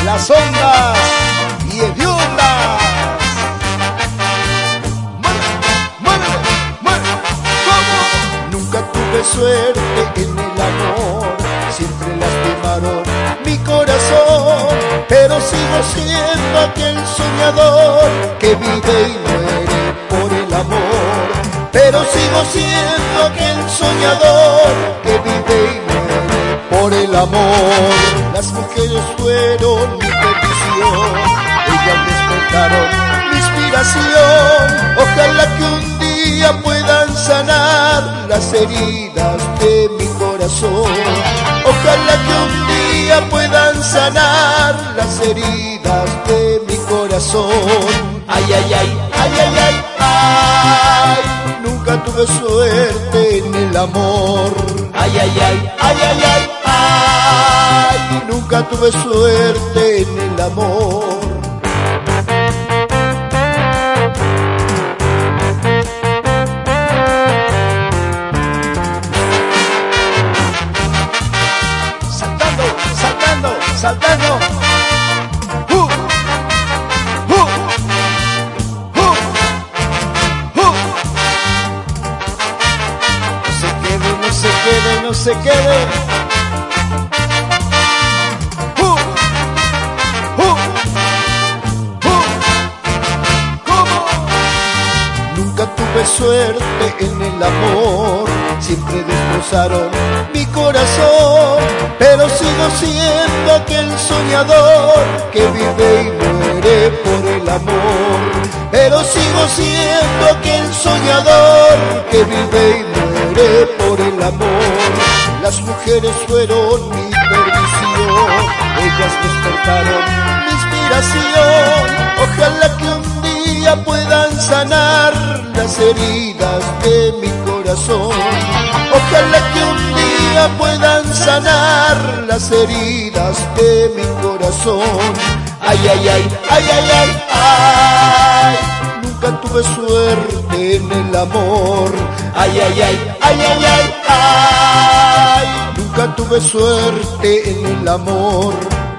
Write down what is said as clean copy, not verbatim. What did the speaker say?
las ondas y hediondas. Nunca tuve suerte en el amor, siempre lastimaron mi corazón, pero sigo siendo aquel soñador que vive y muere por el amor. Pero sigo siendo aquel soñador que vive y muere por el amor. Las mujeres fueron mi perdición, ellas despertaron mi inspiración. Ojalá que un día puedan sanar las heridas de mi corazón. Ojalá que un día puedan sanar las heridas de mi corazón. Ay, ay, ay, ay, ay, ay, ay. Nunca tuve suerte en el amor. Ay, ay, ay, ay, ay, ay, ay. Nunca tuve suerte en el amor. Saltando, saltando, saltando. No se quede. ¿Cómo? Nunca tuve suerte en el amor, siempre destrozaron mi corazón, pero sigo siendo aquel soñador que vive y muere por el amor. Pero sigo siendo aquel soñador que vive y muere por el amor. Las mujeres fueron mi perdición, ellas despertaron mi inspiración. Ojalá que un día puedan sanar las heridas de mi corazón. Ojalá que un día puedan sanar las heridas de mi corazón. Ay, ay, ay, ay, ay, ay, ay. Nunca tuve suerte en el amor. Ay, ay, ay, ay, ay, ay, ay. Nunca tuve suerte en el amor.